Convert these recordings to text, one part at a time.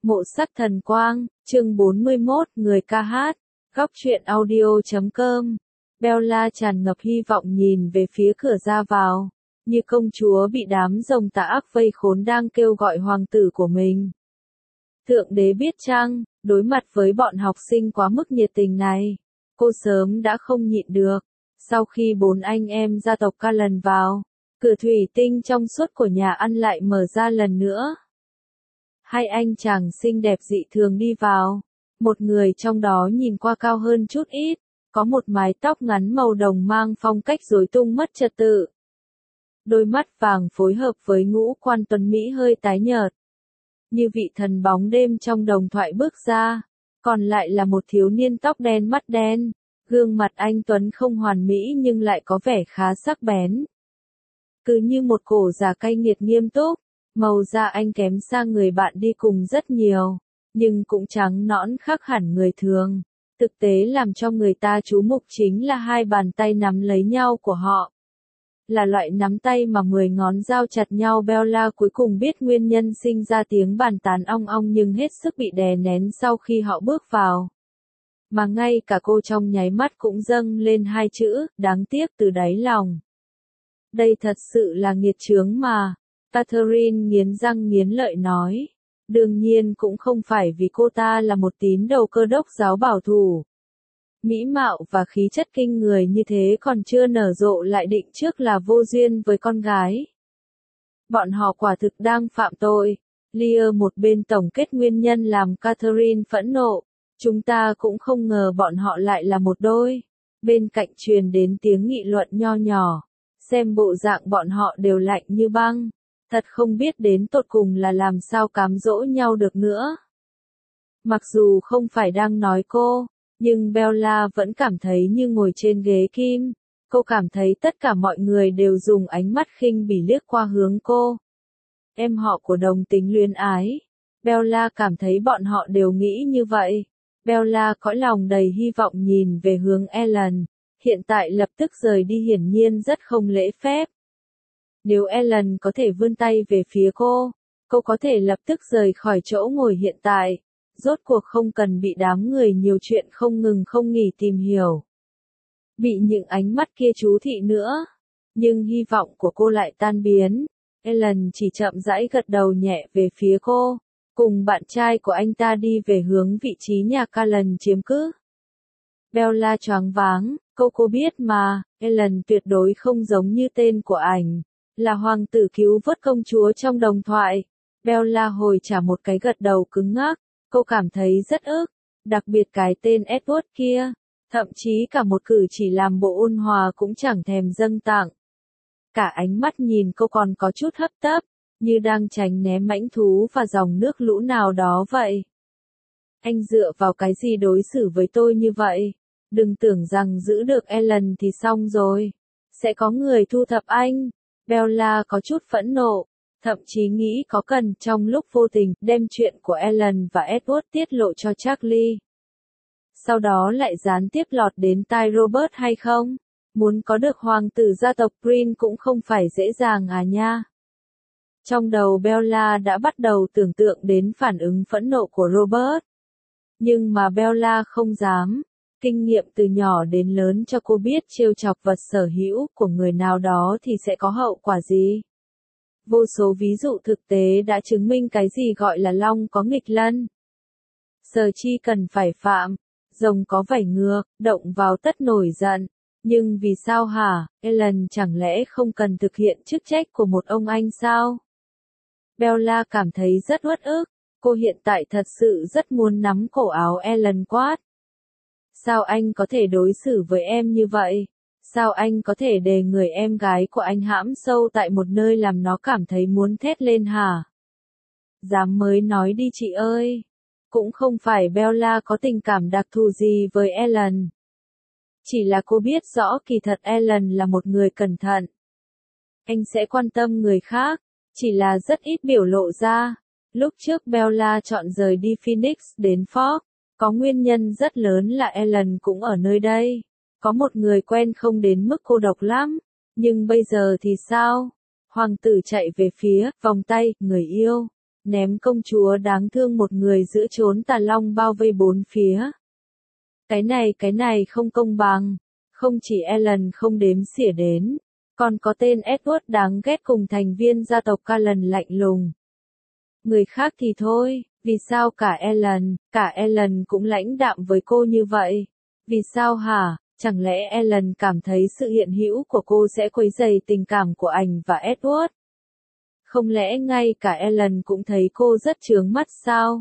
Mộ sắc thần quang, chương 41, người ca hát, góc truyện audio.com. Bella tràn ngập hy vọng nhìn về phía cửa ra vào, như công chúa bị đám rồng tà ác vây khốn đang kêu gọi hoàng tử của mình. Thượng đế biết chăng, đối mặt với bọn học sinh quá mức nhiệt tình này, cô sớm đã không nhịn được. Sau khi 4 anh em gia tộc Cullen vào, cửa thủy tinh trong suốt của nhà ăn lại mở ra lần nữa. Hai anh chàng xinh đẹp dị thường đi vào, một người trong đó nhìn qua cao hơn chút ít, có một mái tóc ngắn màu đồng mang phong cách rối tung mất trật tự. Đôi mắt vàng phối hợp với ngũ quan tuấn mỹ hơi tái nhợt, như vị thần bóng đêm trong đồng thoại bước ra, còn lại là một thiếu niên tóc đen mắt đen, gương mặt anh tuấn không hoàn mỹ nhưng lại có vẻ khá sắc bén. Cứ như một cổ già cay nghiệt nghiêm túc. Màu da anh kém xa người bạn đi cùng rất nhiều, nhưng cũng trắng nõn khác hẳn người thường. Thực tế làm cho người ta chú mục chính là hai bàn tay nắm lấy nhau của họ. Là loại nắm tay mà 10 ngón giao chặt nhau. Bella cuối cùng biết nguyên nhân sinh ra tiếng bàn tán ong ong nhưng hết sức bị đè nén sau khi họ bước vào. Mà ngay cả cô trong nháy mắt cũng dâng lên hai chữ, đáng tiếc từ đáy lòng. Đây thật sự là nghiệt chướng mà. Catherine nghiến răng nghiến lợi nói. Đương nhiên cũng không phải vì cô ta là một tín đồ Cơ đốc giáo bảo thủ. Mỹ mạo và khí chất kinh người như thế còn chưa nở rộ lại định trước là vô duyên với con gái. Bọn họ quả thực đang phạm tội. Lear một bên tổng kết nguyên nhân làm Catherine phẫn nộ. Chúng ta cũng không ngờ bọn họ lại là một đôi. Bên cạnh truyền đến tiếng nghị luận nho nhỏ. Xem bộ dạng bọn họ đều lạnh như băng. Thật không biết đến tột cùng là làm sao cám dỗ nhau được nữa. Mặc dù không phải đang nói cô, nhưng Bella vẫn cảm thấy như ngồi trên ghế kim. Cô cảm thấy tất cả mọi người đều dùng ánh mắt khinh bỉ liếc qua hướng cô. Em họ của đồng tính luyến ái. Bella cảm thấy bọn họ đều nghĩ như vậy. Bella cõi lòng đầy hy vọng nhìn về hướng Ellen. Hiện tại lập tức rời đi hiển nhiên rất không lễ phép. Nếu Ellen có thể vươn tay về phía cô có thể lập tức rời khỏi chỗ ngồi hiện tại, rốt cuộc không cần bị đám người nhiều chuyện không ngừng không nghỉ tìm hiểu. Bị những ánh mắt kia chú thị nữa, nhưng hy vọng của cô lại tan biến. Ellen chỉ chậm rãi gật đầu nhẹ về phía cô, cùng bạn trai của anh ta đi về hướng vị trí nhà Cullen chiếm cứ. Bella choáng váng, cô biết mà, Ellen tuyệt đối không giống như tên của ảnh. Là hoàng tử cứu vớt công chúa trong đồng thoại. Bella hồi trả một cái gật đầu cứng ngắc, cô cảm thấy rất ức, đặc biệt cái tên Edward kia, thậm chí cả một cử chỉ làm bộ ôn hòa cũng chẳng thèm dâng tặng. Cả ánh mắt nhìn cô còn có chút hấp tấp, như đang tránh né mãnh thú và dòng nước lũ nào đó vậy. Anh dựa vào cái gì đối xử với tôi như vậy? Đừng tưởng rằng giữ được Ellen thì xong rồi. Sẽ có người thu thập anh. Bella có chút phẫn nộ, thậm chí nghĩ có cần trong lúc vô tình đem chuyện của Ellen và Edward tiết lộ cho Charlie. Sau đó lại gián tiếp lọt đến tai Robert hay không? Muốn có được hoàng tử gia tộc Green cũng không phải dễ dàng à nha. Trong đầu Bella đã bắt đầu tưởng tượng đến phản ứng phẫn nộ của Robert. Nhưng mà Bella không dám. Kinh nghiệm từ nhỏ đến lớn cho cô biết trêu chọc vật sở hữu của người nào đó thì sẽ có hậu quả gì. Vô số ví dụ thực tế đã chứng minh cái gì gọi là long có nghịch lân. Giờ chi cần phải phạm, rồng có vảy ngược, động vào tất nổi giận. Nhưng vì sao hả, Ellen chẳng lẽ không cần thực hiện chức trách của một ông anh sao? Bella cảm thấy rất uất ức, cô hiện tại thật sự rất muốn nắm cổ áo Ellen quát. Sao anh có thể đối xử với em như vậy? Sao anh có thể để người em gái của anh hãm sâu tại một nơi làm nó cảm thấy muốn thét lên hả? Dám mới nói đi chị ơi. Cũng không phải Bella có tình cảm đặc thù gì với Ellen. Chỉ là cô biết rõ kỳ thật Ellen là một người cẩn thận. Anh sẽ quan tâm người khác, chỉ là rất ít biểu lộ ra. Lúc trước Bella chọn rời đi Phoenix đến Fox. Có nguyên nhân rất lớn là Ellen cũng ở nơi đây. Có một người quen không đến mức cô độc lắm. Nhưng bây giờ thì sao? Hoàng tử chạy về phía, vòng tay, người yêu. ném công chúa đáng thương một người giữa chốn tà long bao vây bốn phía. Cái này không công bằng, không chỉ Ellen không đếm xỉa đến, còn có tên Edward đáng ghét cùng thành viên gia tộc Cullen lạnh lùng. Người khác thì thôi, vì sao cả Ellen cũng lãnh đạm với cô như vậy? Vì sao hả? Chẳng lẽ Ellen cảm thấy sự hiện hữu của cô sẽ quấy rầy tình cảm của anh và Edward? Không lẽ ngay cả Ellen cũng thấy cô rất chướng mắt sao?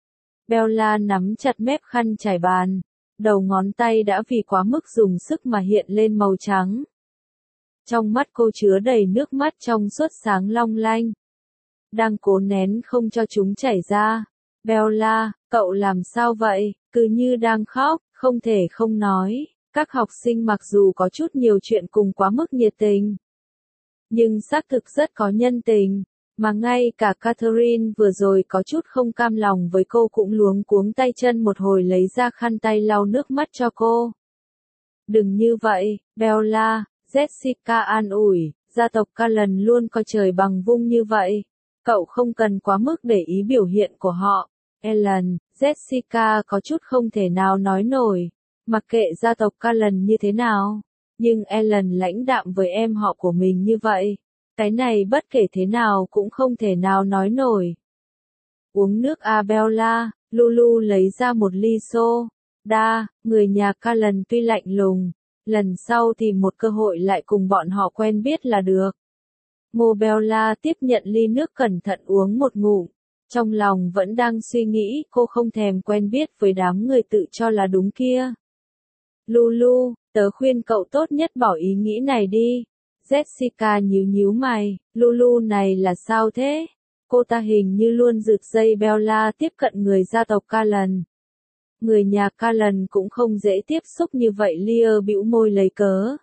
Bella nắm chặt mép khăn trải bàn, đầu ngón tay đã vì quá mức dùng sức mà hiện lên màu trắng. Trong mắt cô chứa đầy nước mắt trong suốt sáng long lanh. Đang cố nén không cho chúng chảy ra. Bella, cậu làm sao vậy? Cứ như đang khóc, không thể không nói. Các học sinh mặc dù có chút nhiều chuyện cùng quá mức nhiệt tình, nhưng xác thực rất có nhân tình, mà ngay cả Catherine vừa rồi có chút không cam lòng với cô cũng luống cuống tay chân một hồi lấy ra khăn tay lau nước mắt cho cô. Đừng như vậy, Bella, Jessica an ủi, gia tộc Cullen luôn coi trời bằng vung như vậy. Cậu không cần quá mức để ý biểu hiện của họ. Ellen, Jessica có chút không thể nào nói nổi. Mặc kệ gia tộc Cullen như thế nào, nhưng Ellen lãnh đạm với em họ của mình như vậy. Cái này bất kể thế nào cũng không thể nào nói nổi. Uống nước Bella, Lulu lấy ra một ly soda, người nhà Cullen tuy lạnh lùng, lần sau tìm một cơ hội lại cùng bọn họ quen biết là được. Bella tiếp nhận ly nước cẩn thận uống một ngụm, trong lòng vẫn đang suy nghĩ cô không thèm quen biết với đám người tự cho là đúng kia. Lulu, tớ khuyên cậu tốt nhất bỏ ý nghĩ này đi. Jessica nhíu mày, Lulu này là sao thế? Cô ta hình như luôn rượt dây Bella tiếp cận người gia tộc Cullen. Người nhà Cullen cũng không dễ tiếp xúc như vậy. Leah bĩu môi lấy cớ.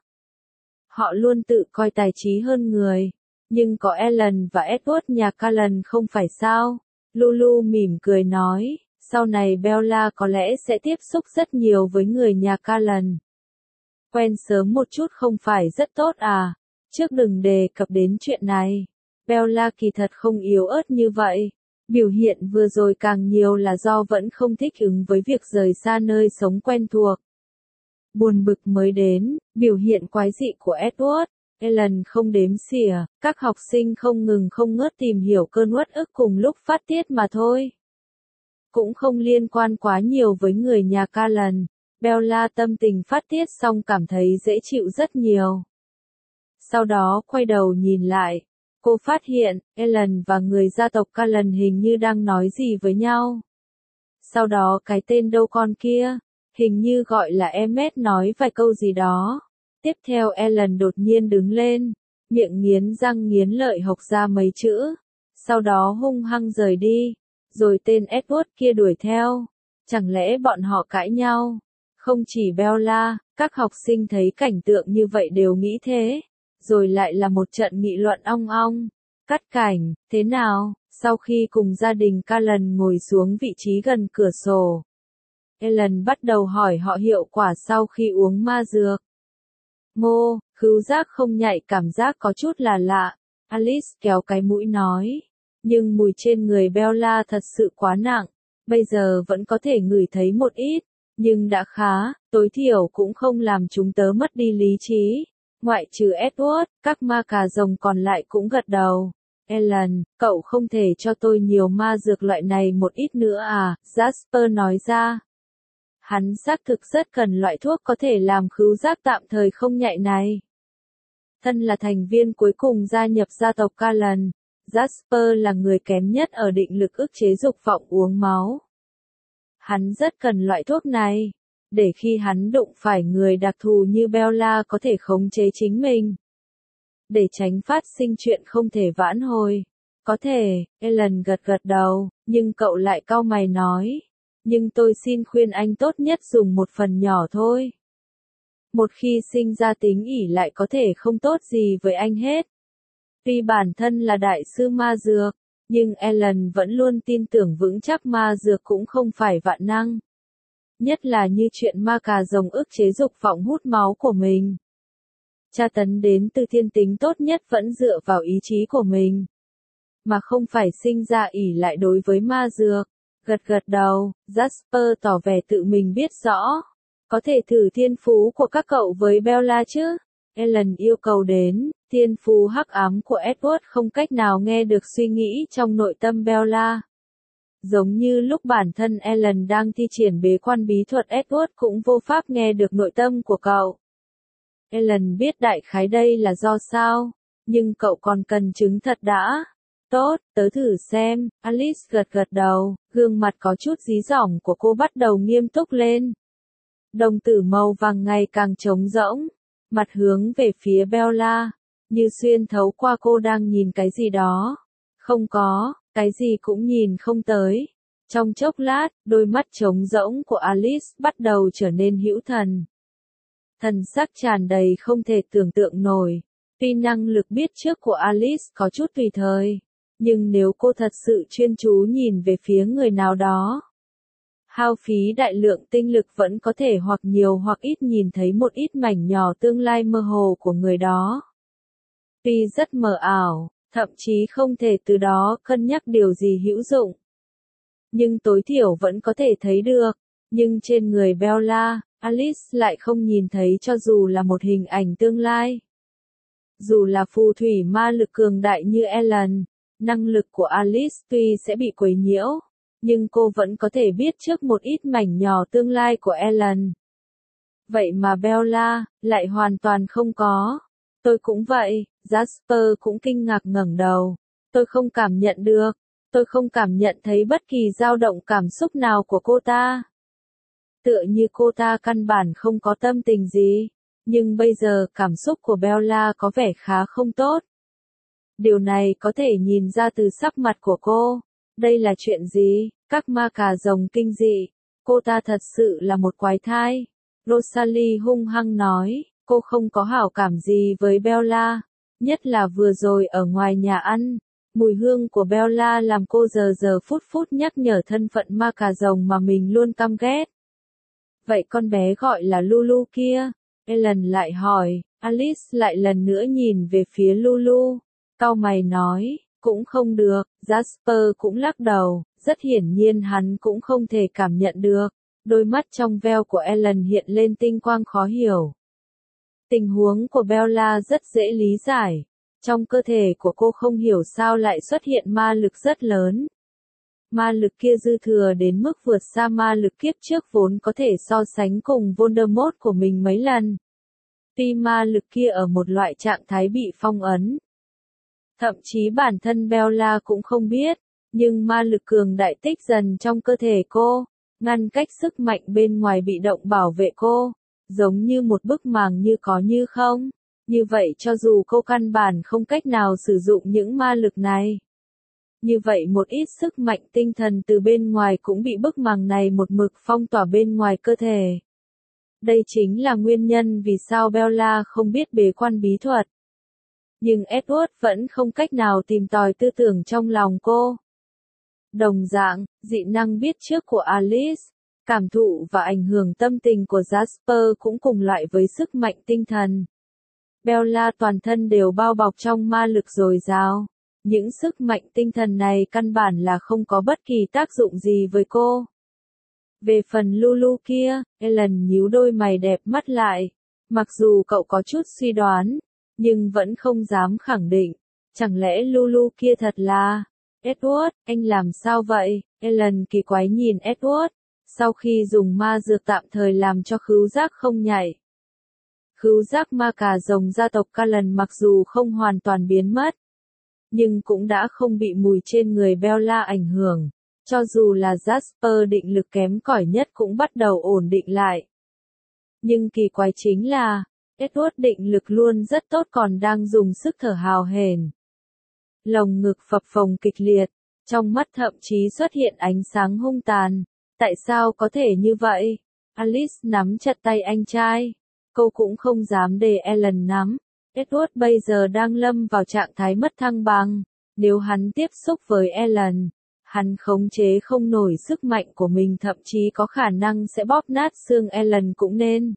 Họ luôn tự coi tài trí hơn người, nhưng có Ellen và Edward nhà Cullen không phải sao? Lulu mỉm cười nói, sau này Bella có lẽ sẽ tiếp xúc rất nhiều với người nhà Cullen. Quen sớm một chút không phải rất tốt à? Trước đừng đề cập đến chuyện này. Bella kỳ thật không yếu ớt như vậy. Biểu hiện vừa rồi càng nhiều là do vẫn không thích ứng với việc rời xa nơi sống quen thuộc. Buồn bực mới đến, biểu hiện quái dị của Edward, Ellen không đếm xỉa, các học sinh không ngớt tìm hiểu cơn uất ức cùng lúc phát tiết mà thôi. Cũng không liên quan quá nhiều với người nhà Cullen. Bella tâm tình phát tiết xong cảm thấy dễ chịu rất nhiều. Sau đó quay đầu nhìn lại, cô phát hiện, Ellen và người gia tộc Cullen hình như đang nói gì với nhau. Sau đó cái tên đâu con kia, hình như gọi là Emmet nói vài câu gì đó. Tiếp theo Ellen đột nhiên đứng lên, miệng nghiến răng nghiến lợi hộc ra mấy chữ. Sau đó hung hăng rời đi, rồi tên Edward kia đuổi theo. Chẳng lẽ bọn họ cãi nhau? Không chỉ Bella, các học sinh thấy cảnh tượng như vậy đều nghĩ thế. Rồi lại là một trận nghị luận ong ong. Cắt cảnh, thế nào? Sau khi cùng gia đình Cullen ngồi xuống vị trí gần cửa sổ, Ellen bắt đầu hỏi họ hiệu quả sau khi uống ma dược. Khứu giác không nhạy cảm giác có chút là lạ. Alice kéo cái mũi nói. Nhưng mùi trên người Bella thật sự quá nặng. Bây giờ vẫn có thể ngửi thấy một ít. Nhưng đã khá, tối thiểu cũng không làm chúng tớ mất đi lý trí. Ngoại trừ Edward, các ma cà rồng còn lại cũng gật đầu. Ellen, cậu không thể cho tôi nhiều ma dược loại này một ít nữa à? Jasper nói ra. Hắn xác thực rất cần loại thuốc có thể làm khứu giác tạm thời không nhạy này. Thân là thành viên cuối cùng gia nhập gia tộc Cullen, Jasper là người kém nhất ở định lực ức chế dục vọng uống máu. Hắn rất cần loại thuốc này, để khi hắn đụng phải người đặc thù như Bella có thể khống chế chính mình. Để tránh phát sinh chuyện không thể vãn hồi. Có thể, Ellen gật đầu, nhưng cậu lại cau mày nói. Nhưng tôi xin khuyên anh tốt nhất dùng một phần nhỏ thôi. Một khi sinh ra tính ỷ lại có thể không tốt gì với anh hết. Tuy bản thân là đại sư ma dược, nhưng Ellen vẫn luôn tin tưởng vững chắc ma dược cũng không phải vạn năng. Nhất là như chuyện ma cà rồng ức chế dục vọng hút máu của mình. Tra tấn đến từ thiên tính tốt nhất vẫn dựa vào ý chí của mình. mà không phải sinh ra ỷ lại đối với ma dược. Gật gật đầu, Jasper tỏ vẻ tự mình biết rõ. Có thể thử thiên phú của các cậu với Bella chứ? Ellen yêu cầu đến, thiên phú hắc ám của Edward không cách nào nghe được suy nghĩ trong nội tâm Bella. Giống như lúc bản thân Ellen đang thi triển bế quan bí thuật, Edward cũng vô pháp nghe được nội tâm của cậu. Ellen biết đại khái đây là do sao, nhưng cậu còn cần chứng thật đã. Tốt, tớ thử xem, Alice gật gật đầu, gương mặt có chút dí dỏm của cô bắt đầu nghiêm túc lên. Đồng tử màu vàng ngày càng trống rỗng, mặt hướng về phía Bella, như xuyên thấu qua cô đang nhìn cái gì đó. Không có, cái gì cũng nhìn không tới. Trong chốc lát, đôi mắt trống rỗng của Alice bắt đầu trở nên hữu thần. Thần sắc tràn đầy không thể tưởng tượng nổi. Tuy năng lực biết trước của Alice có chút tùy thời, nhưng nếu cô thật sự chuyên chú nhìn về phía người nào đó, hao phí đại lượng tinh lực vẫn có thể hoặc nhiều hoặc ít nhìn thấy một ít mảnh nhỏ tương lai mơ hồ của người đó. Tuy rất mờ ảo, thậm chí không thể từ đó cân nhắc điều gì hữu dụng, nhưng tối thiểu vẫn có thể thấy được. Nhưng trên người Bella, Alice lại không nhìn thấy cho dù là một hình ảnh tương lai. Dù là phù thủy ma lực cường đại như Ellen, năng lực của Alice tuy sẽ bị quấy nhiễu, nhưng cô vẫn có thể biết trước một ít mảnh nhỏ tương lai của Ellen. Vậy mà Bella lại hoàn toàn không có. Tôi cũng vậy, Jasper cũng kinh ngạc ngẩng đầu. Tôi không cảm nhận được, tôi không cảm nhận thấy bất kỳ dao động cảm xúc nào của cô ta. Tựa như cô ta căn bản không có tâm tình gì, nhưng bây giờ cảm xúc của Bella có vẻ khá không tốt. Điều này có thể nhìn ra từ sắc mặt của cô. Đây là chuyện gì? Các ma cà rồng kinh dị. Cô ta thật sự là một quái thai. Rosalie hung hăng nói, cô không có hảo cảm gì với Bella. Nhất là vừa rồi ở ngoài nhà ăn. Mùi hương của Bella làm cô giờ giờ phút phút nhắc nhở thân phận ma cà rồng mà mình luôn căm ghét. Vậy con bé gọi là Lulu kia? Ellen lại hỏi. Alice lại lần nữa nhìn về phía Lulu. Cau mày nói, cũng không được. Jasper cũng lắc đầu, rất hiển nhiên hắn cũng không thể cảm nhận được. Đôi mắt trong veo của Ellen hiện lên tinh quang khó hiểu. Tình huống của Bella rất dễ lý giải. Trong cơ thể của cô không hiểu sao lại xuất hiện ma lực rất lớn. Ma lực kia dư thừa đến mức vượt xa ma lực kiếp trước vốn có thể so sánh cùng Voldemort của mình mấy lần. Tuy ma lực kia ở một loại trạng thái bị phong ấn, thậm chí bản thân Bella cũng không biết, nhưng ma lực cường đại tích dần trong cơ thể cô, ngăn cách sức mạnh bên ngoài bị động bảo vệ cô, giống như một bức màng như có như không. Như vậy cho dù cô căn bản không cách nào sử dụng những ma lực này, như vậy một ít sức mạnh tinh thần từ bên ngoài cũng bị bức màng này một mực phong tỏa bên ngoài cơ thể. Đây chính là nguyên nhân vì sao Bella không biết bế quan bí thuật. Nhưng Edward vẫn không cách nào tìm tòi tư tưởng trong lòng cô. Đồng dạng, dị năng biết trước của Alice, cảm thụ và ảnh hưởng tâm tình của Jasper cũng cùng loại với sức mạnh tinh thần. Bella toàn thân đều bao bọc trong ma lực dồi dào. Những sức mạnh tinh thần này căn bản là không có bất kỳ tác dụng gì với cô. Về phần Lulu kia, Ellen nhíu đôi mày đẹp mắt lại. Mặc dù cậu có chút suy đoán, nhưng vẫn không dám khẳng định. Chẳng lẽ Lulu kia thật là... Edward, anh làm sao vậy? Ellen kỳ quái nhìn Edward. Sau khi dùng ma dược tạm thời làm cho khứu giác không nhạy. Khứu giác ma cà rồng gia tộc Cullen mặc dù không hoàn toàn biến mất, nhưng cũng đã không bị mùi trên người Bella ảnh hưởng. Cho dù là Jasper định lực kém cỏi nhất cũng bắt đầu ổn định lại. Nhưng kỳ quái chính là, Edward định lực luôn rất tốt còn đang dùng sức thở hào hển. Lồng ngực phập phồng kịch liệt, trong mắt thậm chí xuất hiện ánh sáng hung tàn. Tại sao có thể như vậy? Alice nắm chặt tay anh trai. Cô cũng không dám để Ellen nắm. Edward bây giờ đang lâm vào trạng thái mất thăng bằng. Nếu hắn tiếp xúc với Ellen, hắn khống chế không nổi sức mạnh của mình, thậm chí có khả năng sẽ bóp nát xương Ellen cũng nên.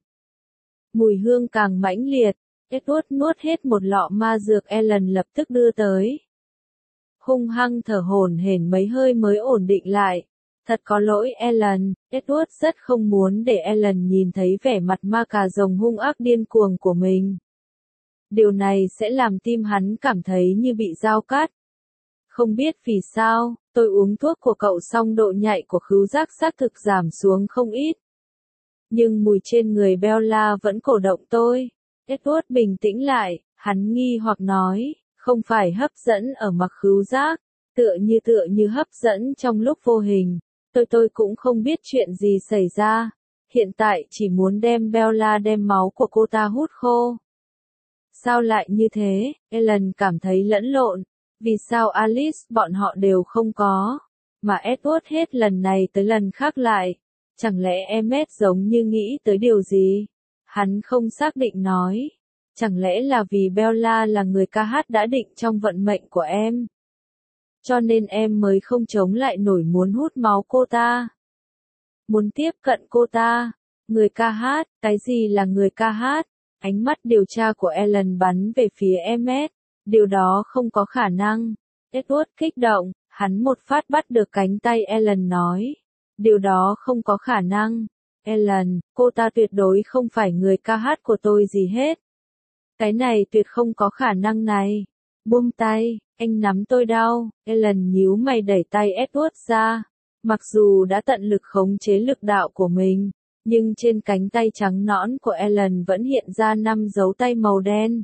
Mùi hương càng mãnh liệt, Edward nuốt hết một lọ ma dược Ellen lập tức đưa tới. hung hăng thở hổn hển mấy hơi mới ổn định lại. Thật có lỗi Ellen, Edward rất không muốn để Ellen nhìn thấy vẻ mặt ma cà rồng hung ác điên cuồng của mình. Điều này sẽ làm tim hắn cảm thấy như bị dao cắt. Không biết vì sao, tôi uống thuốc của cậu xong độ nhạy của khứu giác xác thực giảm xuống không ít. Nhưng mùi trên người Bella vẫn cổ động tôi. Edward bình tĩnh lại, hắn nghi hoặc nói, không phải hấp dẫn ở mặt khứu giác, tựa như hấp dẫn trong lúc vô hình. Tôi cũng không biết chuyện gì xảy ra. Hiện tại chỉ muốn đem Bella đem máu của cô ta hút khô. Sao lại như thế? Ellen cảm thấy lẫn lộn. Vì sao Alice bọn họ đều không có, mà Edward hết lần này tới lần khác lại? Chẳng lẽ Emmet giống như nghĩ tới điều gì? Hắn không xác định nói. Chẳng lẽ là vì Bella là người ca hát đã định trong vận mệnh của em? Cho nên em mới không chống lại nổi muốn hút máu cô ta. Muốn tiếp cận cô ta. Người ca hát, cái gì là người ca hát? Ánh mắt điều tra của Ellen bắn về phía Emmet. Điều đó không có khả năng. Edward kích động, hắn một phát bắt được cánh tay Ellen nói. Điều đó không có khả năng. Ellen, cô ta tuyệt đối không phải người ca hát của tôi gì hết. Cái này tuyệt không có khả năng này. Buông tay, anh nắm tôi đau. Ellen nhíu mày đẩy tay Edward ra. Mặc dù đã tận lực khống chế lực đạo của mình, nhưng trên cánh tay trắng nõn của Ellen vẫn hiện ra 5 dấu tay màu đen.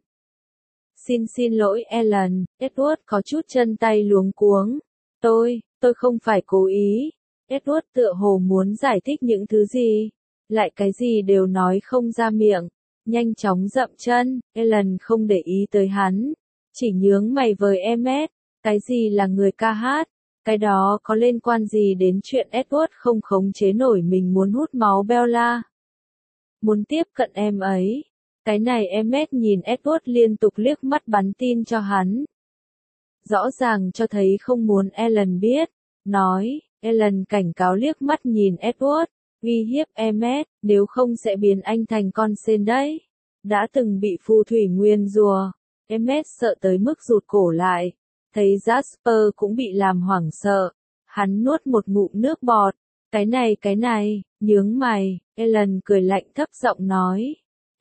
Xin lỗi Ellen, Edward có chút chân tay luống cuống. Tôi không phải cố ý. Edward tựa hồ muốn giải thích những thứ gì, lại cái gì đều nói không ra miệng. Nhanh chóng dậm chân, Ellen không để ý tới hắn, chỉ nhướng mày với Emmet. Cái gì là người ca hát? Cái đó có liên quan gì đến chuyện Edward không khống chế nổi mình muốn hút máu Bella? Muốn tiếp cận em ấy. Cái này Emmet nhìn Edward liên tục liếc mắt bắn tin cho hắn. Rõ ràng cho thấy không muốn Ellen biết. Nói, Ellen cảnh cáo liếc mắt nhìn Edward, uy hiếp Emmet, nếu không sẽ biến anh thành con sên đấy. Đã từng bị phù thủy nguyền rủa. Emmet sợ tới mức rụt cổ lại. Thấy Jasper cũng bị làm hoảng sợ. Hắn nuốt một ngụm nước bọt. Cái này, nhướng mày, Ellen cười lạnh thấp giọng nói.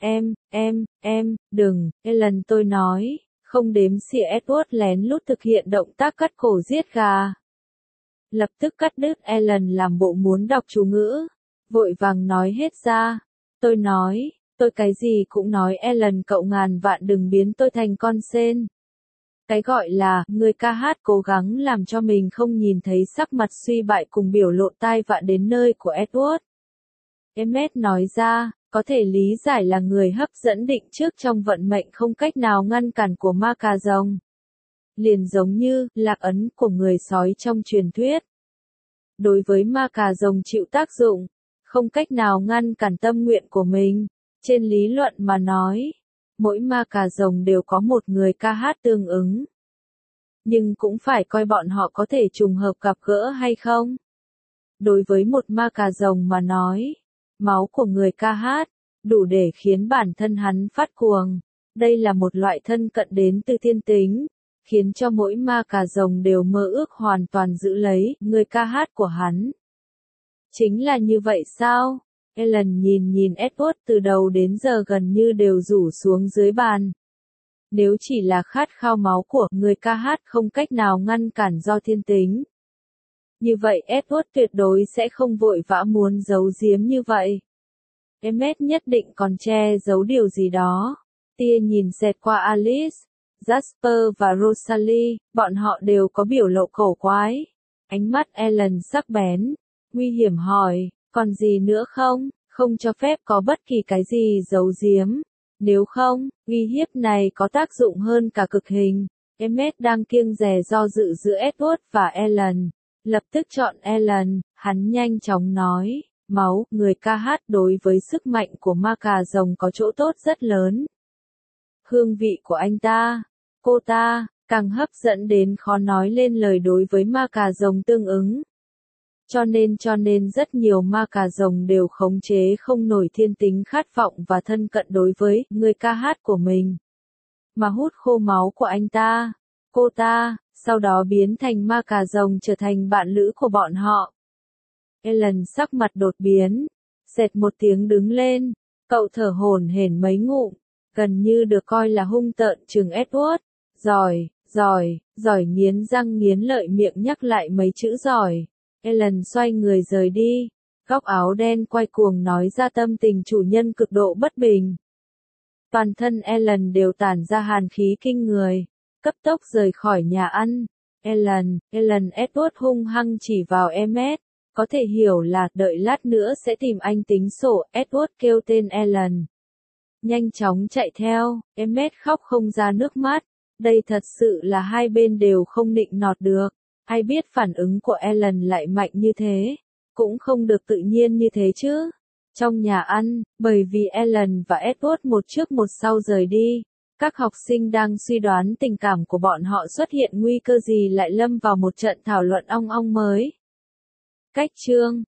Đừng, Ellen tôi nói, không đếm xỉa Edward lén lút thực hiện động tác cắt cổ giết gà. Lập tức cắt đứt Ellen làm bộ muốn đọc chú ngữ, vội vàng nói hết ra. Tôi cái gì cũng nói Ellen cậu ngàn vạn đừng biến tôi thành con sên. Cái gọi là, người ca hát cố gắng làm cho mình không nhìn thấy sắc mặt suy bại cùng biểu lộ tai vạ đến nơi của Edward. Emmet nói ra, có thể lý giải là người hấp dẫn định trước trong vận mệnh không cách nào ngăn cản của ma cà rồng. Liền giống như, lạc ấn của người sói trong truyền thuyết. Đối với ma cà rồng chịu tác dụng, không cách nào ngăn cản tâm nguyện của mình. Trên lý luận mà nói, mỗi ma cà rồng đều có một người ca hát tương ứng. Nhưng cũng phải coi bọn họ có thể trùng hợp gặp gỡ hay không. Đối với một ma cà rồng mà nói, máu của người ca hát, đủ để khiến bản thân hắn phát cuồng. Đây là một loại thân cận đến từ thiên tính, khiến cho mỗi ma cà rồng đều mơ ước hoàn toàn giữ lấy người ca hát của hắn. Chính là như vậy sao? Ellen nhìn Edward từ đầu đến giờ gần như đều rủ xuống dưới bàn. Nếu chỉ là khát khao máu của người ca hát không cách nào ngăn cản do thiên tính. Như vậy Edward tuyệt đối sẽ không vội vã muốn giấu giếm như vậy. Emmet nhất định còn che giấu điều gì đó. Tia nhìn xẹt qua Alice, Jasper và Rosalie, bọn họ đều có biểu lộ cổ quái. Ánh mắt Ellen sắc bén, nguy hiểm hỏi, còn gì nữa không? Không cho phép có bất kỳ cái gì giấu giếm. Nếu không, uy hiếp này có tác dụng hơn cả cực hình. Emmet đang kiêng dè do dự giữa Edward và Ellen. Lập tức chọn Ellen, hắn nhanh chóng nói, máu, người ca hát đối với sức mạnh của ma cà rồng có chỗ tốt rất lớn. Hương vị của anh ta, cô ta, càng hấp dẫn đến khó nói lên lời đối với ma cà rồng tương ứng. Cho nên rất nhiều ma cà rồng đều khống chế không nổi thiên tính khát vọng và thân cận đối với người ca hát của mình. Mà hút khô máu của anh ta. cô ta, sau đó biến thành ma cà rồng trở thành bạn lữ của bọn họ. Ellen sắc mặt đột biến, xẹt một tiếng đứng lên, cậu thở hổn hển mấy ngụm, gần như được coi là hung tợn trừng Edward. Giỏi, giỏi, giỏi, nghiến răng nghiến lợi miệng nhắc lại mấy chữ giỏi. Ellen xoay người rời đi, góc áo đen quay cuồng nói ra tâm tình chủ nhân cực độ bất bình. Toàn thân Ellen đều tản ra hàn khí kinh người, cấp tốc rời khỏi nhà ăn. Ellen, Edward hung hăng chỉ vào Emmet, có thể hiểu là đợi lát nữa sẽ tìm anh tính sổ. Edward kêu tên Ellen, nhanh chóng chạy theo. Emmet khóc không ra nước mắt, đây thật sự là hai bên đều không nịnh nọt được. Ai biết phản ứng của Ellen lại mạnh như thế, cũng không được tự nhiên như thế chứ. Trong nhà ăn, bởi vì Ellen và Edward một trước một sau rời đi, các học sinh đang suy đoán tình cảm của bọn họ xuất hiện nguy cơ gì lại lâm vào một trận thảo luận ong ong mới. Cách chương